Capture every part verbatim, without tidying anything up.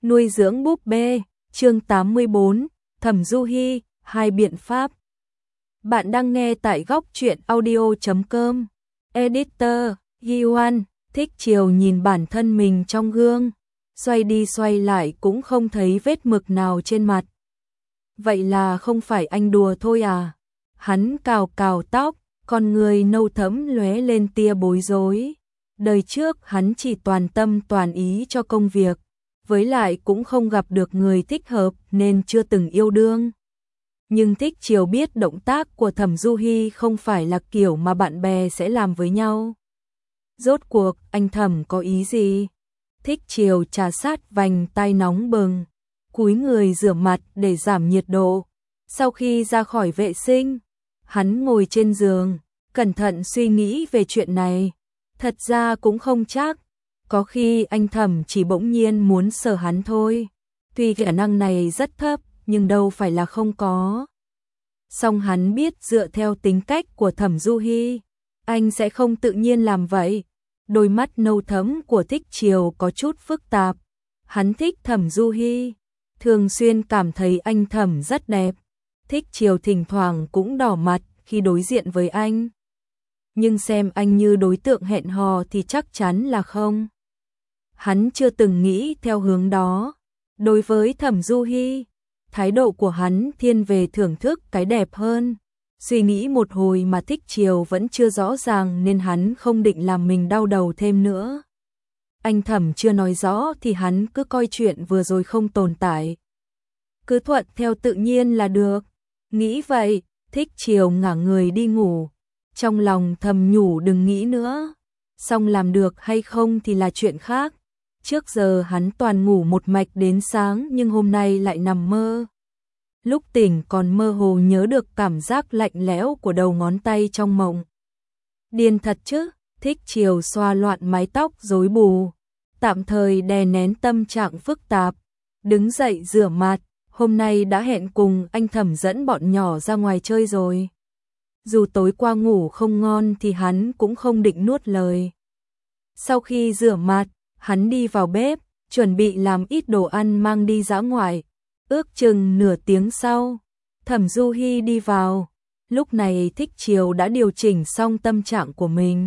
Nuôi dưỡng búp bê, chương tám mươi bốn, Thẩm Du Hi, hai biện pháp. Bạn đang nghe tại góc truyện audio chấm com. Editor, Gioan, Thích Chiều nhìn bản thân mình trong gương, xoay đi xoay lại cũng không thấy vết mực nào trên mặt. Vậy là không phải anh đùa thôi à? Hắn cào cào tóc, con người nâu thẫm lóe lên tia bối rối. Đời trước hắn chỉ toàn tâm toàn ý cho công việc, với lại cũng không gặp được người thích hợp nên chưa từng yêu đương. Nhưng Thích Chiều biết động tác của Thẩm Du Hi không phải là kiểu mà bạn bè sẽ làm với nhau. Rốt cuộc anh Thẩm có ý gì? Thích Chiều trà sát vành tay nóng bừng, cúi người rửa mặt để giảm nhiệt độ. Sau khi ra khỏi vệ sinh, hắn ngồi trên giường, cẩn thận suy nghĩ về chuyện này. Thật ra cũng không chắc, có khi anh Thẩm chỉ bỗng nhiên muốn sờ hắn thôi. Tuy khả năng này rất thấp, nhưng đâu phải là không có. Song hắn biết dựa theo tính cách của Thẩm Du Hi, anh sẽ không tự nhiên làm vậy. Đôi mắt nâu thẫm của Thích Chiều có chút phức tạp. Hắn thích Thẩm Du Hi, thường xuyên cảm thấy anh Thẩm rất đẹp. Thích Chiều thỉnh thoảng cũng đỏ mặt khi đối diện với anh. Nhưng xem anh như đối tượng hẹn hò thì chắc chắn là không. Hắn chưa từng nghĩ theo hướng đó. Đối với Thẩm Du Hi, thái độ của hắn thiên về thưởng thức cái đẹp hơn. Suy nghĩ một hồi mà Thích Chiều vẫn chưa rõ ràng nên hắn không định làm mình đau đầu thêm nữa. Anh Thẩm chưa nói rõ thì hắn cứ coi chuyện vừa rồi không tồn tại. Cứ thuận theo tự nhiên là được. Nghĩ vậy, Thích Chiều ngả người đi ngủ. Trong lòng thầm nhủ đừng nghĩ nữa. Xong làm được hay không thì là chuyện khác. Trước giờ hắn toàn ngủ một mạch đến sáng nhưng hôm nay lại nằm mơ. Lúc tỉnh còn mơ hồ nhớ được cảm giác lạnh lẽo của đầu ngón tay trong mộng. Điên thật chứ, Thích Chiều xoa loạn mái tóc rối bù, tạm thời đè nén tâm trạng phức tạp, đứng dậy rửa mặt, hôm nay đã hẹn cùng anh Thẩm dẫn bọn nhỏ ra ngoài chơi rồi. Dù tối qua ngủ không ngon thì hắn cũng không định nuốt lời. Sau khi rửa mặt, hắn đi vào bếp, chuẩn bị làm ít đồ ăn mang đi dã ngoại. Ước chừng nửa tiếng sau, Thẩm Du Hi đi vào. Lúc này Thích Chiều đã điều chỉnh xong tâm trạng của mình.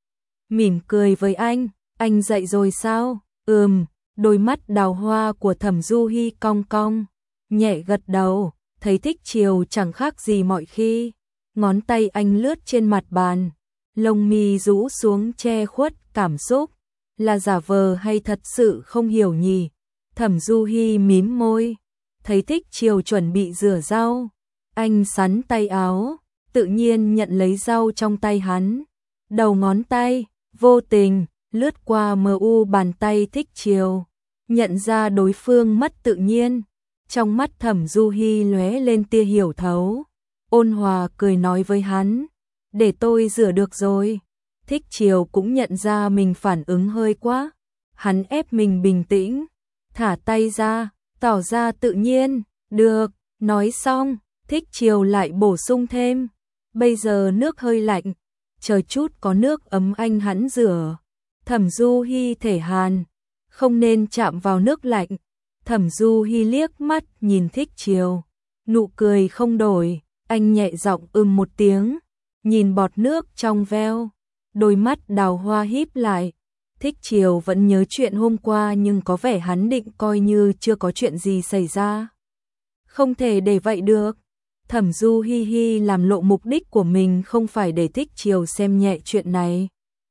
Mỉm cười với anh, anh dậy rồi sao? Ừm, đôi mắt đào hoa của Thẩm Du Hi cong cong, nhẹ gật đầu, thấy Thích Chiều chẳng khác gì mọi khi. Ngón tay anh lướt trên mặt bàn, lông mi rũ xuống che khuất cảm xúc. Là giả vờ hay thật sự không hiểu nhỉ? Thẩm Du Hi mím môi, thấy Thích Chiều chuẩn bị rửa rau. Anh xắn tay áo, tự nhiên nhận lấy rau trong tay hắn. Đầu ngón tay, vô tình, lướt qua mờ u bàn tay Thích Chiều. Nhận ra đối phương mất tự nhiên. Trong mắt Thẩm Du Hi lóe lên tia hiểu thấu. Ôn hòa cười nói với hắn, để tôi rửa được rồi. Thích Chiều cũng nhận ra mình phản ứng hơi quá. Hắn ép mình bình tĩnh, thả tay ra, tỏ ra tự nhiên. Được, nói xong, Thích Chiều lại bổ sung thêm. Bây giờ nước hơi lạnh, chờ chút có nước ấm anh hắn rửa. Thẩm Du Hi thể hàn, không nên chạm vào nước lạnh. Thẩm Du Hi liếc mắt nhìn Thích Chiều, nụ cười không đổi. Anh nhẹ giọng ừm một tiếng, nhìn bọt nước trong veo, đôi mắt đào hoa híp lại. Thích Chiều vẫn nhớ chuyện hôm qua nhưng có vẻ hắn định coi như chưa có chuyện gì xảy ra. Không thể để vậy được. Thẩm Du Hi Hi làm lộ mục đích của mình không phải để Thích Chiều xem nhẹ chuyện này.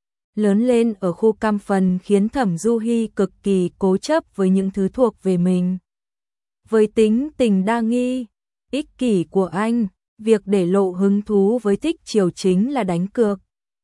Lớn lên ở khu cam phần khiến Thẩm Du Hi cực kỳ cố chấp với những thứ thuộc về mình. Với tính tình đa nghi, ích kỷ của anh, việc để lộ hứng thú với Thích Chiều chính là đánh cược.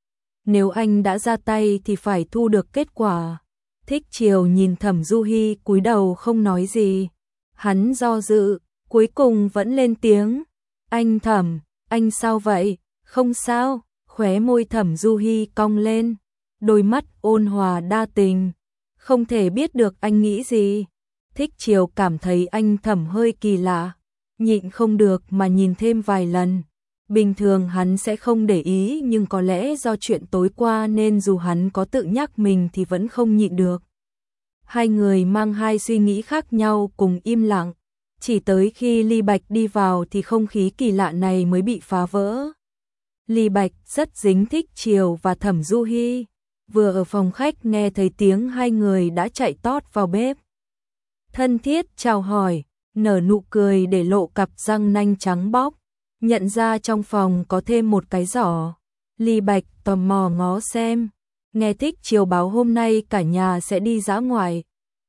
Nếu anh đã ra tay thì phải thu được kết quả. Thích Chiều nhìn Thẩm Du Hi cúi đầu không nói gì. Hắn do dự, cuối cùng vẫn lên tiếng. Anh Thẩm, anh sao vậy? Không sao, khóe môi Thẩm Du Hi cong lên. Đôi mắt ôn hòa đa tình. Không thể biết được anh nghĩ gì. Thích Chiều cảm thấy anh Thẩm hơi kỳ lạ. Nhịn không được mà nhìn thêm vài lần. Bình thường hắn sẽ không để ý nhưng có lẽ do chuyện tối qua nên dù hắn có tự nhắc mình thì vẫn không nhịn được. Hai người mang hai suy nghĩ khác nhau cùng im lặng, chỉ tới khi Ly Bạch đi vào thì không khí kỳ lạ này mới bị phá vỡ. Ly Bạch rất dính Thích Chiều và Thẩm Du Hi, vừa ở phòng khách nghe thấy tiếng hai người đã chạy tót vào bếp. Thân thiết chào hỏi, nở nụ cười để lộ cặp răng nanh trắng bóc, nhận ra trong phòng có thêm một cái giỏ. Ly Bạch tò mò ngó xem, nghe Thích Chiều báo hôm nay cả nhà sẽ đi dã ngoại.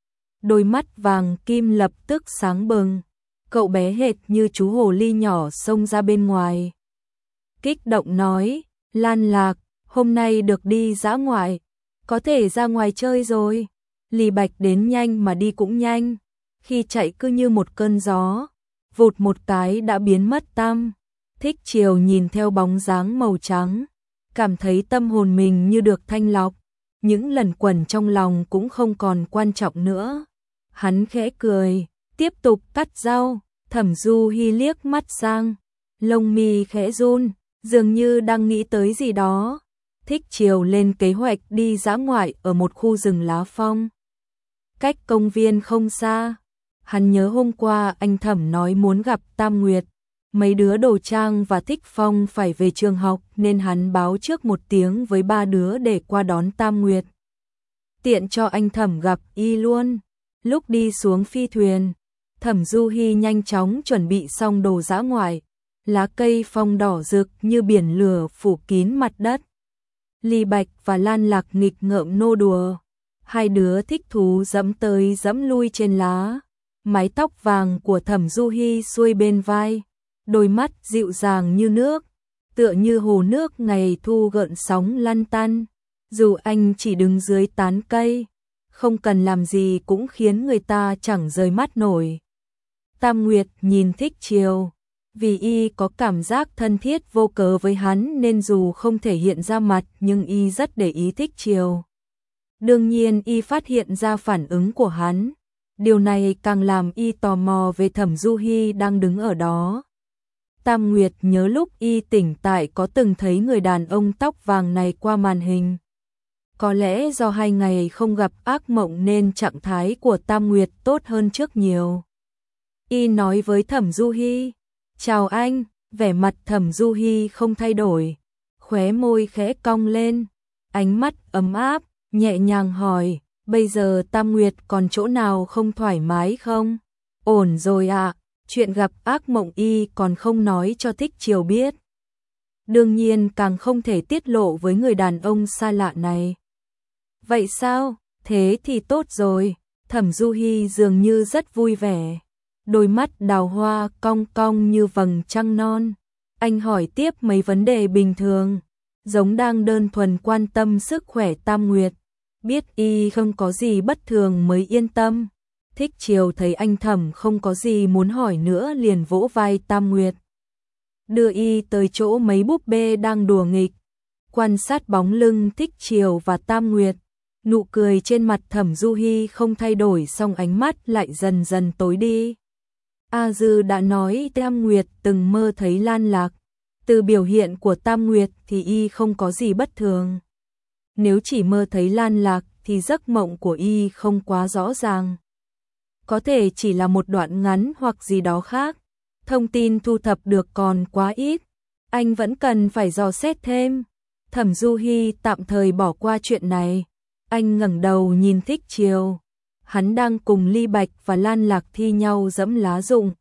Đôi mắt vàng kim lập tức sáng bừng, cậu bé hệt như chú hồ ly nhỏ xông ra bên ngoài. Kích động nói, Lan Lạc, hôm nay được đi dã ngoại, có thể ra ngoài chơi rồi. Ly Bạch đến nhanh mà đi cũng nhanh, khi chạy cứ như một cơn gió, vụt một cái đã biến mất tăm. Thích Chiều nhìn theo bóng dáng màu trắng, cảm thấy tâm hồn mình như được thanh lọc, những lẩn quẩn trong lòng cũng không còn quan trọng nữa. Hắn khẽ cười, tiếp tục cắt rau. Thẩm Du Hi liếc mắt sang, lông mi khẽ run, dường như đang nghĩ tới gì đó. Thích Chiều lên kế hoạch đi dã ngoại ở một khu rừng lá phong, cách công viên không xa. Hắn nhớ hôm qua anh Thẩm nói muốn gặp Tam Nguyệt, mấy đứa Đồ Trang và Thích Phong phải về trường học nên hắn báo trước một tiếng với ba đứa để qua đón Tam Nguyệt, tiện cho anh Thẩm gặp y luôn. Lúc đi xuống phi thuyền, Thẩm Du Hi nhanh chóng chuẩn bị xong đồ dã ngoại, lá cây phong đỏ rực như biển lửa phủ kín mặt đất. Ly Bạch và Lan Lạc nghịch ngợm nô đùa, hai đứa thích thú dẫm tới dẫm lui trên lá. Mái tóc vàng của Thẩm Du Hi xuôi bên vai, đôi mắt dịu dàng như nước, tựa như hồ nước ngày thu gợn sóng lăn tăn. Dù anh chỉ đứng dưới tán cây, không cần làm gì cũng khiến người ta chẳng rời mắt nổi. Tam Nguyệt nhìn Thích Chiều, vì y có cảm giác thân thiết vô cớ với hắn nên dù không thể hiện ra mặt nhưng y rất để ý Thích Chiều. Đương nhiên y phát hiện ra phản ứng của hắn, điều này càng làm y tò mò về Thẩm Du Hi đang đứng ở đó. Tam Nguyệt nhớ lúc y tỉnh tại có từng thấy người đàn ông tóc vàng này qua màn hình. Có lẽ do hai ngày không gặp ác mộng nên trạng thái của Tam Nguyệt tốt hơn trước nhiều. Y nói với Thẩm Du Hi, chào anh. Vẻ mặt Thẩm Du Hi không thay đổi, khóe môi khẽ cong lên, ánh mắt ấm áp, nhẹ nhàng hỏi, bây giờ Tam Nguyệt còn chỗ nào không thoải mái không? Ổn rồi ạ, à, chuyện gặp ác mộng y còn không nói cho Thích Chiều biết. Đương nhiên càng không thể tiết lộ với người đàn ông xa lạ này. Vậy sao? Thế thì tốt rồi. Thẩm Du Hi dường như rất vui vẻ, đôi mắt đào hoa cong cong như vầng trăng non. Anh hỏi tiếp mấy vấn đề bình thường, giống đang đơn thuần quan tâm sức khỏe Tam Nguyệt, biết y không có gì bất thường mới yên tâm. Thích Chiều thấy anh Thẩm không có gì muốn hỏi nữa liền vỗ vai Tam Nguyệt, đưa y tới chỗ mấy búp bê đang đùa nghịch, quan sát bóng lưng Thích Chiều và Tam Nguyệt. Nụ cười trên mặt Thẩm Du Hi không thay đổi, song ánh mắt lại dần dần tối đi. A Dư đã nói Tam Nguyệt từng mơ thấy Lan Lạc, từ biểu hiện của Tam Nguyệt thì y không có gì bất thường. Nếu chỉ mơ thấy Lan Lạc thì giấc mộng của y không quá rõ ràng, có thể chỉ là một đoạn ngắn hoặc gì đó khác. Thông tin thu thập được còn quá ít, anh vẫn cần phải dò xét thêm. Thẩm Du Hi tạm thời bỏ qua chuyện này. Anh ngẩng đầu nhìn Thích Chiều, hắn đang cùng Ly Bạch và Lan Lạc thi nhau dẫm lá rụng.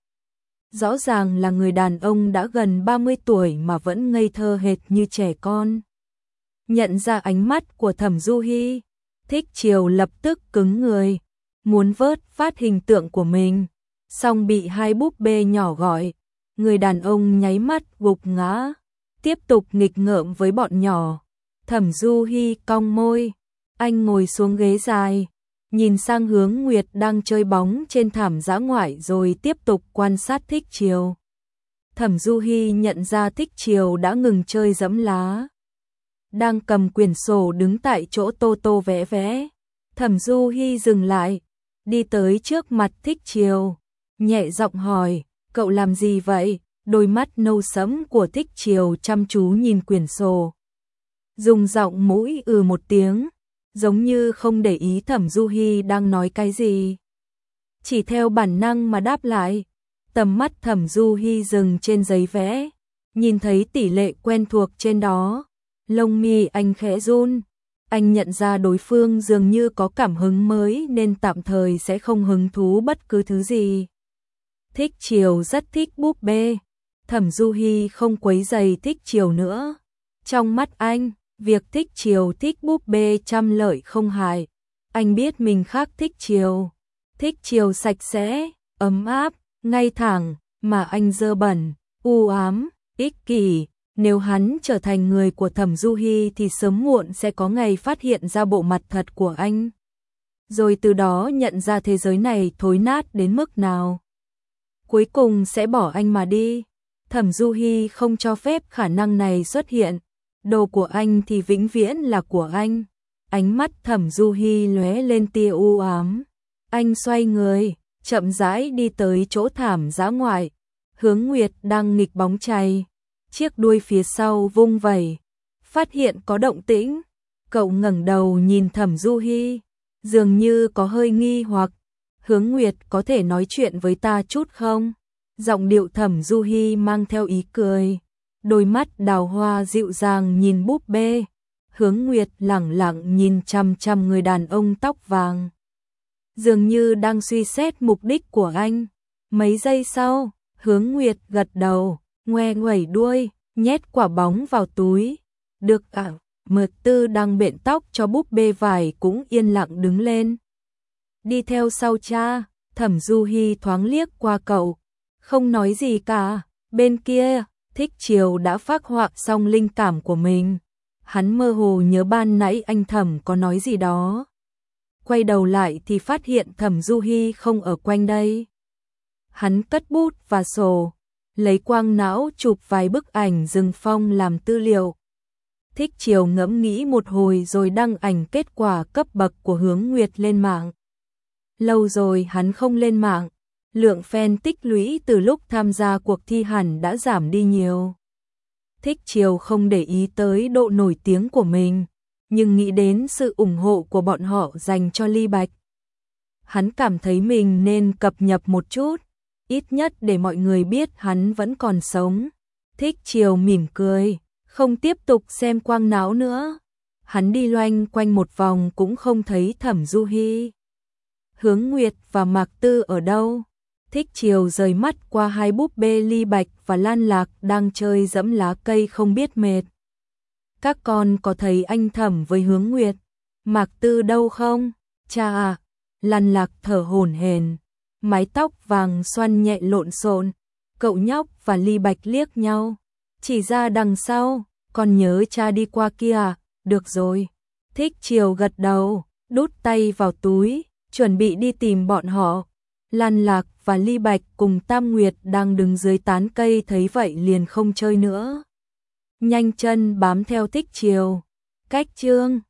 Rõ ràng là người đàn ông đã gần ba mươi tuổi mà vẫn ngây thơ hệt như trẻ con. Nhận ra ánh mắt của Thẩm Du Hi, Thích Chiều lập tức cứng người, muốn vớt phát hình tượng của mình, song bị hai búp bê nhỏ gọi. Người đàn ông nháy mắt gục ngã, tiếp tục nghịch ngợm với bọn nhỏ. Thẩm Du Hi cong môi, anh ngồi xuống ghế dài, nhìn sang hướng Nguyệt đang chơi bóng trên thảm dã ngoại rồi tiếp tục quan sát Thích Chiều. Thẩm Du Hi nhận ra Thích Chiều đã ngừng chơi dẫm lá, đang cầm quyển sổ đứng tại chỗ tô tô vẽ vẽ. Thẩm Du Hi dừng lại, đi tới trước mặt Thích Chiều, nhẹ giọng hỏi, cậu làm gì vậy? Đôi mắt nâu sẫm của Thích Chiều chăm chú nhìn quyển sổ, dùng giọng mũi ừ một tiếng, giống như không để ý Thẩm Du Hi đang nói cái gì. Chỉ theo bản năng mà đáp lại. Tầm mắt Thẩm Du Hi dừng trên giấy vẽ, nhìn thấy tỷ lệ quen thuộc trên đó, lông mi anh khẽ run. Anh nhận ra đối phương dường như có cảm hứng mới nên tạm thời sẽ không hứng thú bất cứ thứ gì. Thích Chiều rất thích búp bê. Thẩm Du Hi không quấy rầy Thích Chiều nữa. Trong mắt anh, việc Thích Chiều thích búp bê trăm lợi không hại. Anh biết mình khác Thích Chiều. Thích Chiều sạch sẽ, ấm áp, ngay thẳng, mà anh dơ bẩn, u ám, ích kỷ. Nếu hắn trở thành người của Thẩm Du Hi thì sớm muộn sẽ có ngày phát hiện ra bộ mặt thật của anh. Rồi từ đó nhận ra thế giới này thối nát đến mức nào. Cuối cùng sẽ bỏ anh mà đi. Thẩm Du Hi không cho phép khả năng này xuất hiện. Đồ của anh thì vĩnh viễn là của anh. Ánh mắt Thẩm Du Hi lóe lên tia u ám. Anh xoay người, chậm rãi đi tới chỗ thảm dã ngoại. Hướng Nguyệt đang nghịch bóng chày. Chiếc đuôi phía sau vung vẩy, phát hiện có động tĩnh. Cậu ngẩng đầu nhìn Thẩm Du Hi, dường như có hơi nghi hoặc. Hướng Nguyệt, có thể nói chuyện với ta chút không? Giọng điệu Thẩm Du Hi mang theo ý cười. Đôi mắt đào hoa dịu dàng nhìn búp bê. Hướng Nguyệt lẳng lặng nhìn chằm chằm người đàn ông tóc vàng, dường như đang suy xét mục đích của anh. Mấy giây sau, Hướng Nguyệt gật đầu, ngoe nguẩy đuôi, nhét quả bóng vào túi. Được ạ. Mượt Tư đang bện tóc cho búp bê vải cũng yên lặng đứng lên. Đi theo sau cha. Thẩm Du Hi thoáng liếc qua cậu, không nói gì cả. Bên kia, Thích Chiều đã phác họa xong linh cảm của mình. Hắn mơ hồ nhớ ban nãy anh Thẩm có nói gì đó. Quay đầu lại thì phát hiện Thẩm Du Hi không ở quanh đây. Hắn cất bút và sổ, lấy quang não chụp vài bức ảnh rừng phong làm tư liệu. Thích Chiều ngẫm nghĩ một hồi rồi đăng ảnh kết quả cấp bậc của Hướng Nguyệt lên mạng. Lâu rồi hắn không lên mạng, lượng fan tích lũy từ lúc tham gia cuộc thi hẳn đã giảm đi nhiều. Thích Chiều không để ý tới độ nổi tiếng của mình, nhưng nghĩ đến sự ủng hộ của bọn họ dành cho Ly Bạch. Hắn cảm thấy mình nên cập nhật một chút, ít nhất để mọi người biết hắn vẫn còn sống. Thích Chiều mỉm cười, không tiếp tục xem quang não nữa. Hắn đi loanh quanh một vòng cũng không thấy Thẩm Du Hi. Hướng Nguyệt và Mạc Tư ở đâu? Thích Chiều rời mắt qua hai búp bê Ly Bạch và Lan Lạc đang chơi dẫm lá cây không biết mệt. Các con có thấy anh Thẩm với Hướng Nguyệt, Mạc Tư đâu không? Cha à! Lan Lạc thở hổn hển, mái tóc vàng xoăn nhẹ lộn xộn. Cậu nhóc và Ly Bạch liếc nhau, chỉ ra đằng sau. Con nhớ cha đi qua kia à? Được rồi. Thích Chiều gật đầu, đút tay vào túi, chuẩn bị đi tìm bọn họ. Lan Lạc và Ly Bạch cùng Tam Nguyệt đang đứng dưới tán cây thấy vậy liền không chơi nữa. Nhanh chân bám theo Thích Chiều. Cách chương